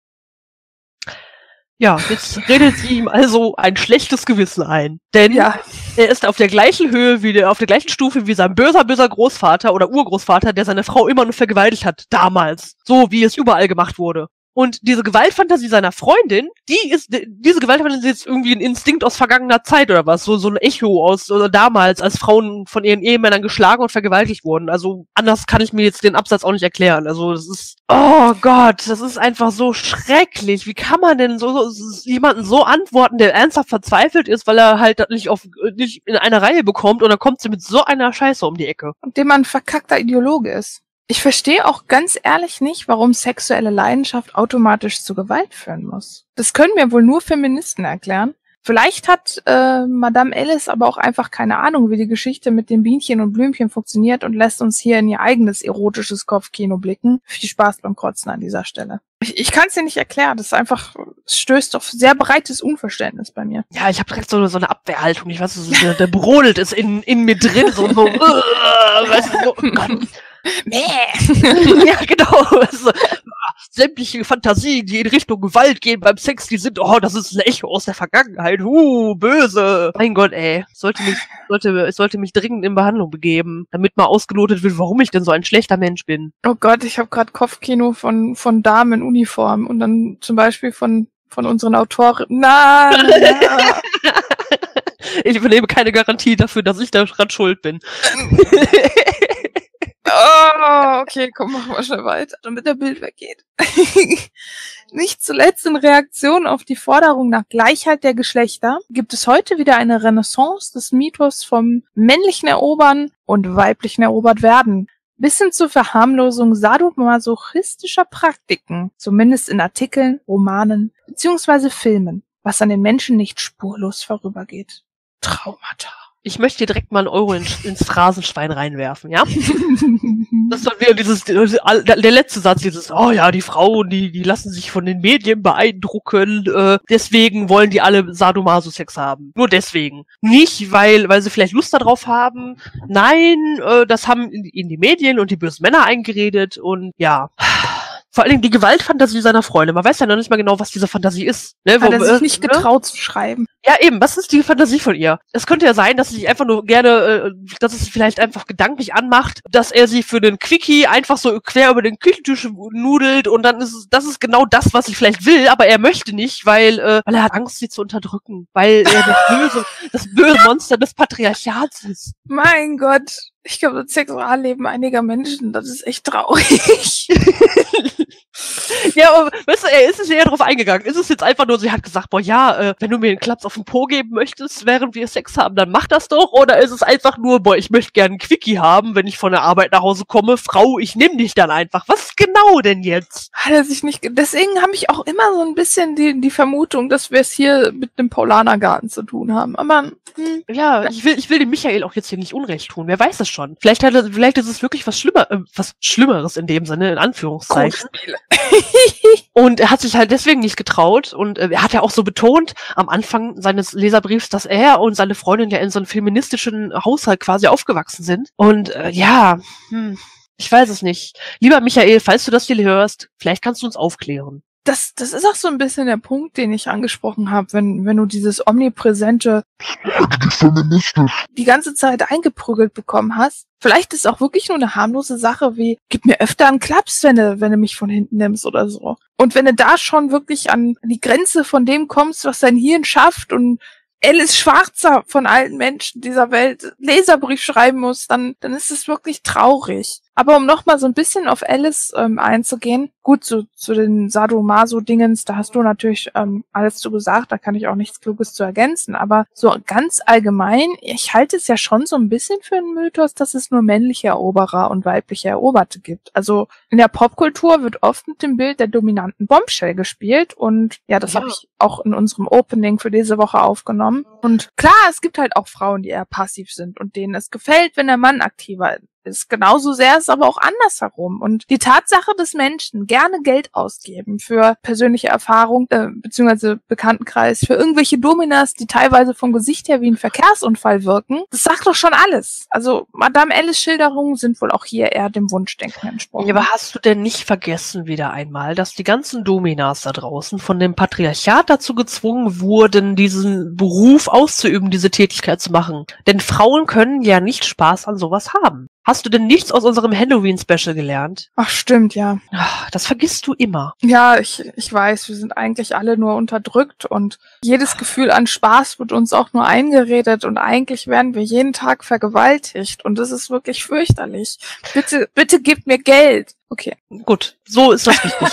Ja, jetzt redet sie ihm also ein schlechtes Gewissen ein. Denn er ist auf der gleichen Höhe auf der gleichen Stufe wie sein böser Großvater oder Urgroßvater, der seine Frau immer nur vergewaltigt hat, damals. So wie es überall gemacht wurde. Und diese Gewaltfantasie seiner Freundin, diese Gewaltfantasie ist irgendwie ein Instinkt aus vergangener Zeit oder was, so ein Echo aus oder damals, als Frauen von ihren Ehemännern geschlagen und vergewaltigt wurden. Also anders kann ich mir jetzt den Absatz auch nicht erklären. Also das ist, oh Gott, das ist einfach so schrecklich. Wie kann man denn so jemanden so antworten, der ernsthaft verzweifelt ist, weil er halt nicht in einer Reihe bekommt und dann kommt sie mit so einer Scheiße um die Ecke. Und dem man ein verkackter Ideologe ist. Ich verstehe auch ganz ehrlich nicht, warum sexuelle Leidenschaft automatisch zu Gewalt führen muss. Das können mir wohl nur Feministen erklären. Vielleicht hat Madame Alice aber auch einfach keine Ahnung, wie die Geschichte mit den Bienchen und Blümchen funktioniert und lässt uns hier in ihr eigenes erotisches Kopfkino blicken. Viel Spaß beim Kotzen an dieser Stelle. Ich kann es dir nicht erklären, das ist einfach, es stößt auf sehr breites Unverständnis bei mir. Ja, ich habe direkt so eine Abwehrhaltung. Ich weiß, der brodelt ist in mir drin, so, weißt du, so, oh Gott. Ja, genau. Also, sämtliche Fantasien, die in Richtung Gewalt gehen beim Sex, die sind, das ist ein Echo aus der Vergangenheit. Böse. Mein Gott, ey. Ich sollte mich dringend in Behandlung begeben, damit mal ausgelotet wird, warum ich denn so ein schlechter Mensch bin. Oh Gott, ich habe gerade Kopfkino von Damen in Uniform und dann zum Beispiel von unseren Autoren. Nein! Ich übernehme keine Garantie dafür, dass ich daran schuld bin. Oh, okay, komm, machen wir schnell weiter, damit der Bild weggeht. Nicht zuletzt in Reaktion auf die Forderung nach Gleichheit der Geschlechter gibt es heute wieder eine Renaissance des Mythos vom männlichen Erobern und weiblichen erobert werden. Bis hin zur Verharmlosung sadomasochistischer Praktiken, zumindest in Artikeln, Romanen bzw. Filmen, was an den Menschen nicht spurlos vorübergeht. Traumata. Ich möchte hier direkt mal einen Euro ins Phrasenschwein reinwerfen, ja? Das war wieder der letzte Satz, die Frauen, die lassen sich von den Medien beeindrucken, deswegen wollen die alle Sadomaso-Sex haben. Nur deswegen. Nicht, weil sie vielleicht Lust darauf haben. Nein, das haben ihnen die Medien und die bösen Männer eingeredet und ja. Vor allen Dingen die Gewaltfantasie seiner Freunde. Man weiß ja noch nicht mal genau, was diese Fantasie ist. Ne? Hat er sich nicht getraut zu schreiben. Ja, eben. Was ist die Fantasie von ihr? Es könnte ja sein, dass sie sich einfach nur gerne, dass es vielleicht einfach gedanklich anmacht, dass er sie für den Quickie einfach so quer über den Küchentisch nudelt und dann das ist genau das, was sie vielleicht will, aber er möchte nicht, weil er hat Angst, sie zu unterdrücken. Weil er das böse Monster des Patriarchats ist. Mein Gott. Ich glaube, das Sexualleben einiger Menschen, das ist echt traurig. Ja, aber weißt du, er ist eher drauf eingegangen. Ist es jetzt einfach nur, sie hat gesagt, wenn du mir einen Klaps auf den Po geben möchtest, während wir Sex haben, dann mach das doch. Oder ist es einfach nur, ich möchte gerne einen Quickie haben, wenn ich von der Arbeit nach Hause komme. Frau, ich nehme dich dann einfach. Was genau denn jetzt? Hat er sich nicht, deswegen habe ich auch immer so ein bisschen die Vermutung, dass wir es hier mit dem Paulanergarten zu tun haben. Aber, ja, ich will dem Michael auch jetzt hier nicht Unrecht tun. Wer weiß das schon. Vielleicht ist es wirklich was Schlimmeres in dem Sinne, in Anführungszeichen. Und er hat sich halt deswegen nicht getraut und er hat ja auch so betont am Anfang seines Leserbriefs, dass er und seine Freundin ja in so einem feministischen Haushalt quasi aufgewachsen sind. Und ich weiß es nicht. Lieber Michael, falls du das hier hörst, vielleicht kannst du uns aufklären. Das ist auch so ein bisschen der Punkt, den ich angesprochen habe, wenn du dieses omnipräsente die ganze Zeit eingeprügelt bekommen hast. Vielleicht ist auch wirklich nur eine harmlose Sache wie, gib mir öfter einen Klaps, wenn du mich von hinten nimmst oder so. Und wenn du da schon wirklich an die Grenze von dem kommst, was dein Hirn schafft und Alice Schwarzer von allen Menschen dieser Welt Leserbrief schreiben muss, dann ist es wirklich traurig. Aber um nochmal so ein bisschen auf Alice einzugehen, gut, zu den Sadomaso-Dingens, da hast du natürlich alles zu gesagt, da kann ich auch nichts Kluges zu ergänzen, aber so ganz allgemein, ich halte es ja schon so ein bisschen für einen Mythos, dass es nur männliche Eroberer und weibliche Eroberte gibt. Also in der Popkultur wird oft mit dem Bild der dominanten Bombshell gespielt und ja, das habe ich auch in unserem Opening für diese Woche aufgenommen. Und klar, es gibt halt auch Frauen, die eher passiv sind und denen es gefällt, wenn der Mann aktiver ist. Genauso sehr ist aber auch andersherum. Und die Tatsache, dass Menschen gerne Geld ausgeben für persönliche Erfahrung, beziehungsweise Bekanntenkreis, für irgendwelche Dominas, die teilweise vom Gesicht her wie ein Verkehrsunfall wirken, das sagt doch schon alles. Also Madame Alice Schilderungen sind wohl auch hier eher dem Wunschdenken entsprochen. Ja, aber hast du denn nicht vergessen wieder einmal, dass die ganzen Dominas da draußen von dem Patriarchat dazu gezwungen wurden, diesen Beruf auszuüben, diese Tätigkeit zu machen? Denn Frauen können ja nicht Spaß an sowas haben. Hast du denn nichts aus unserem Halloween-Special gelernt? Ach, stimmt, ja. Das vergisst du immer. Ja, ich weiß, wir sind eigentlich alle nur unterdrückt und jedes Gefühl an Spaß wird uns auch nur eingeredet und eigentlich werden wir jeden Tag vergewaltigt und das ist wirklich fürchterlich. Bitte gebt mir Geld. Okay. Gut, so ist das richtig.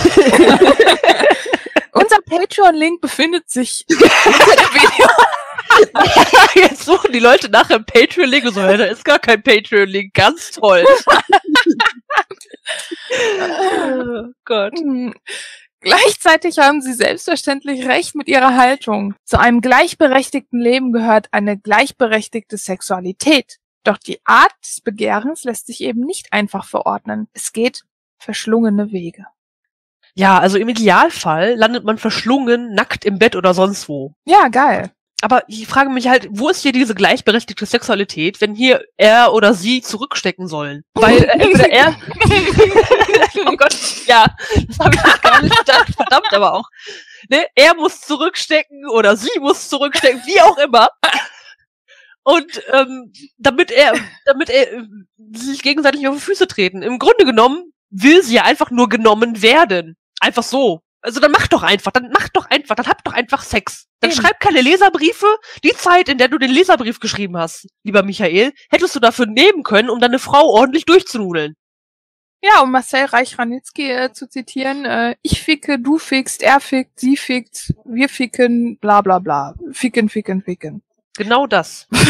Unser Patreon-Link befindet sich unter dem Video. Jetzt suchen die Leute nach einem Patreon-Link und so, da ist gar kein Patreon-Link, ganz toll. Oh Gott. Gleichzeitig haben sie selbstverständlich recht mit ihrer Haltung. Zu einem gleichberechtigten Leben gehört eine gleichberechtigte Sexualität. Doch die Art des Begehrens lässt sich eben nicht einfach verordnen. Es geht verschlungene Wege. Ja, also im Idealfall landet man verschlungen, nackt im Bett oder sonst wo. Ja, geil. Aber ich frage mich halt, wo ist hier diese gleichberechtigte Sexualität, wenn hier er oder sie zurückstecken sollen? Weil entweder er... Oh Gott, ja, das habe ich jetzt gar nicht gedacht, verdammt aber auch. Ne? Er muss zurückstecken oder sie muss zurückstecken, wie auch immer. Und damit er sich gegenseitig auf die Füße treten. Im Grunde genommen will sie ja einfach nur genommen werden. Einfach so. Also dann mach doch einfach, dann habt doch einfach Sex. Dann schreib keine Leserbriefe. Die Zeit, in der du den Leserbrief geschrieben hast, lieber Michael, hättest du dafür nehmen können, um deine Frau ordentlich durchzunudeln. Ja, um Marcel Reich-Ranitzky zu zitieren, ich ficke, du fickst, er fickt, sie fickt, wir ficken, bla bla bla. Ficken, ficken, ficken. Genau das. Das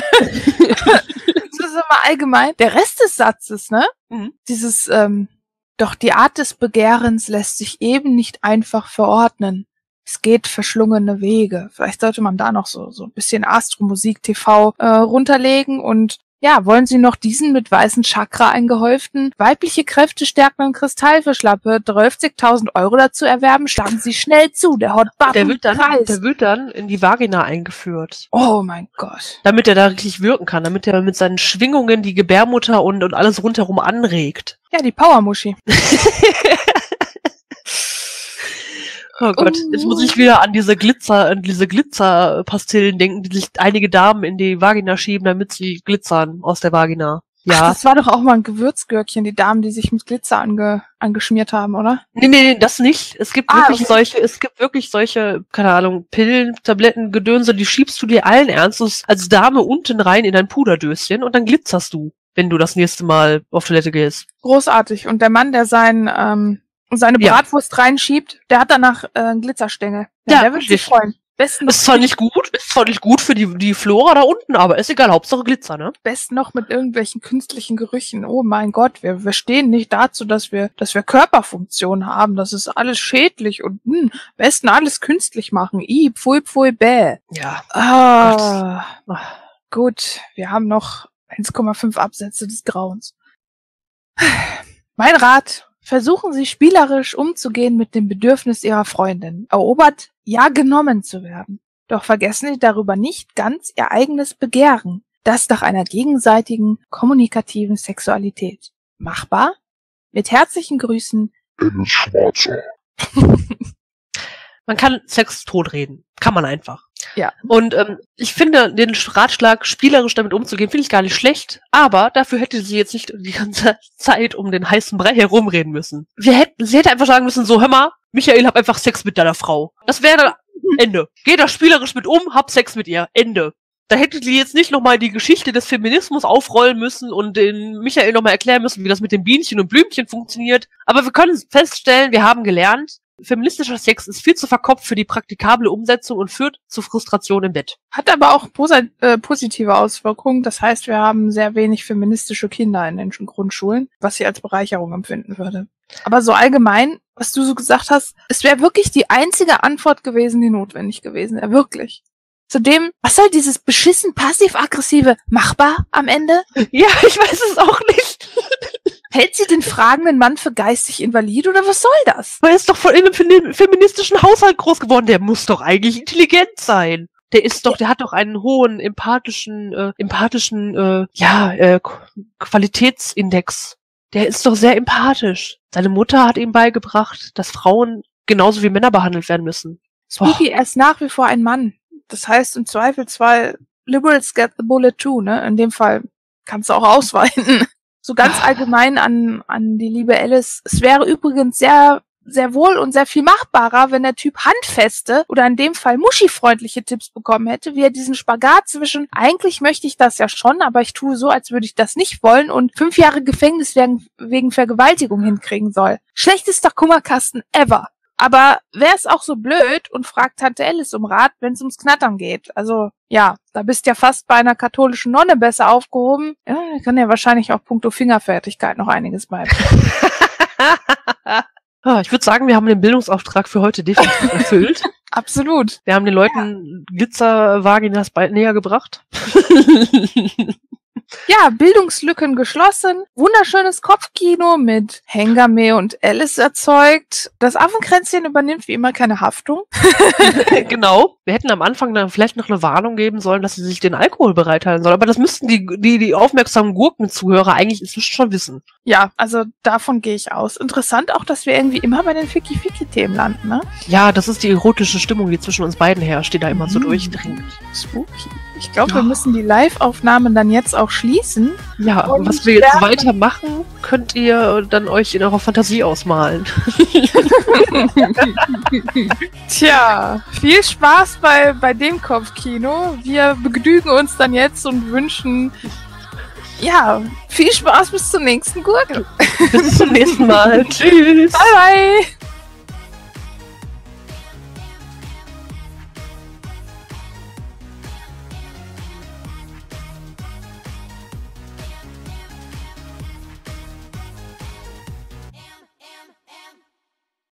ist immer allgemein. Der Rest des Satzes, ne? Mhm. Dieses, doch die Art des Begehrens lässt sich eben nicht einfach verordnen. Es geht verschlungene Wege. Vielleicht sollte man da noch so ein bisschen Astromusik TV runterlegen und ja, wollen Sie noch diesen mit weißen Chakra eingehäuften, weibliche Kräfte stärkenden Kristall für schlappe 30.000 € dazu erwerben? Schlagen Sie schnell zu, der Hot Button Der Preis. wird dann in die Vagina eingeführt. Oh mein Gott. Damit er da richtig wirken kann, damit er mit seinen Schwingungen die Gebärmutter und alles rundherum anregt. Ja, die Powermuschi. Oh Gott, jetzt muss ich wieder an diese Glitzerpastillen denken, die sich einige Damen in die Vagina schieben, damit sie glitzern aus der Vagina. Ja. Ach, das war doch auch mal ein Gewürzgürkchen, die Damen, die sich mit Glitzer angeschmiert haben, oder? Nee, das nicht. Es gibt wirklich solche, keine Ahnung, Pillen, Tabletten, Gedönse, die schiebst du dir allen Ernstes als Dame unten rein in dein Puderdöschen und dann glitzerst du, wenn du das nächste Mal auf Toilette gehst. Großartig. Und der Mann, der seine Bratwurst reinschiebt, der hat danach Glitzerstängel. Ja, der wird sich freuen. Besten ist zwar nicht gut für die Flora da unten, aber ist egal, Hauptsache Glitzer, ne? Besten noch mit irgendwelchen künstlichen Gerüchen. Oh mein Gott, wir stehen nicht dazu, dass wir Körperfunktion haben. Das ist alles schädlich und besten alles künstlich machen. Pfui, pfui, bäh. Ja. Gut, wir haben noch 1,5 Absätze des Grauens. Mein Rat: Versuchen Sie spielerisch umzugehen mit dem Bedürfnis Ihrer Freundin, erobert, ja genommen zu werden. Doch vergessen Sie darüber nicht ganz Ihr eigenes Begehren, das nach einer gegenseitigen, kommunikativen Sexualität. Machbar? Mit herzlichen Grüßen, Dennis Schwarzer. Man kann Sex totreden. Kann man einfach. Ja. Und ich finde den Ratschlag, spielerisch damit umzugehen, finde ich gar nicht schlecht. Aber dafür hätte sie jetzt nicht die ganze Zeit um den heißen Brei herumreden müssen. Sie hätte einfach sagen müssen, so, hör mal, Michael, hab einfach Sex mit deiner Frau. Das wäre Ende. Geh da spielerisch mit um, hab Sex mit ihr. Ende. Da hätte sie jetzt nicht nochmal die Geschichte des Feminismus aufrollen müssen und den Michael nochmal erklären müssen, wie das mit den Bienchen und Blümchen funktioniert. Aber wir können feststellen, wir haben gelernt, feministischer Sex ist viel zu verkopft für die praktikable Umsetzung und führt zu Frustration im Bett. Hat aber auch positive Auswirkungen. Das heißt, wir haben sehr wenig feministische Kinder in den Grundschulen, was ich als Bereicherung empfinden würde. Aber so allgemein, was du so gesagt hast, es wäre wirklich die einzige Antwort gewesen, die notwendig gewesen wäre. Wirklich. Zudem, was soll dieses beschissen passiv-aggressive machbar am Ende? Ja, ich weiß es auch nicht. Hält sie den fragenden Mann für geistig invalid oder was soll das? Er ist doch von in einem feministischen Haushalt groß geworden. Der muss doch eigentlich intelligent sein. Der hat doch einen hohen Qualitätsindex. Der ist doch sehr empathisch. Seine Mutter hat ihm beigebracht, dass Frauen genauso wie Männer behandelt werden müssen. Spooky, er ist nach wie vor ein Mann. Das heißt im Zweifelsfall, Liberals get the bullet too, ne? In dem Fall kannst du auch ausweiten. So ganz allgemein an die liebe Alice. Es wäre übrigens sehr, sehr wohl und sehr viel machbarer, wenn der Typ handfeste oder in dem Fall muschifreundliche Tipps bekommen hätte, wie er diesen Spagat zwischen, eigentlich möchte ich das ja schon, aber ich tue so, als würde ich das nicht wollen und 5 Jahre Gefängnis wegen Vergewaltigung hinkriegen soll. Schlechtester Kummerkasten ever. Aber wer ist auch so blöd und fragt Tante Alice um Rat, wenn es ums Knattern geht? Also, ja, da bist ja fast bei einer katholischen Nonne besser aufgehoben. Ja, da kann ja wahrscheinlich auch puncto Fingerfertigkeit noch einiges beibringen. Ich würde sagen, wir haben den Bildungsauftrag für heute definitiv erfüllt. Absolut. Wir haben den Leuten Glitzer-Vaginas bald näher gebracht. Ja, Bildungslücken geschlossen. Wunderschönes Kopfkino mit Hengame und Alice erzeugt. Das Affenkränzchen übernimmt wie immer keine Haftung. Genau. Wir hätten am Anfang dann vielleicht noch eine Warnung geben sollen, dass sie sich den Alkohol bereithalten sollen. Aber das müssten die aufmerksamen Gurkenzuhörer eigentlich inzwischen schon wissen. Ja, also davon gehe ich aus. Interessant auch, dass wir irgendwie immer bei den Ficky-Ficky-Themen landen, ne? Ja, das ist die erotische Stimmung, die zwischen uns beiden herrscht, die da immer so durchdringt. Spooky. Ich glaube, wir müssen die Live-Aufnahmen dann jetzt auch schließen. Ja, und was wir jetzt weitermachen, könnt ihr dann euch in eurer Fantasie ausmalen. Tja, viel Spaß bei dem Kopfkino. Wir begnügen uns dann jetzt und wünschen, ja, viel Spaß bis zur nächsten Gurke. Bis zum nächsten Mal. Tschüss. Bye, bye.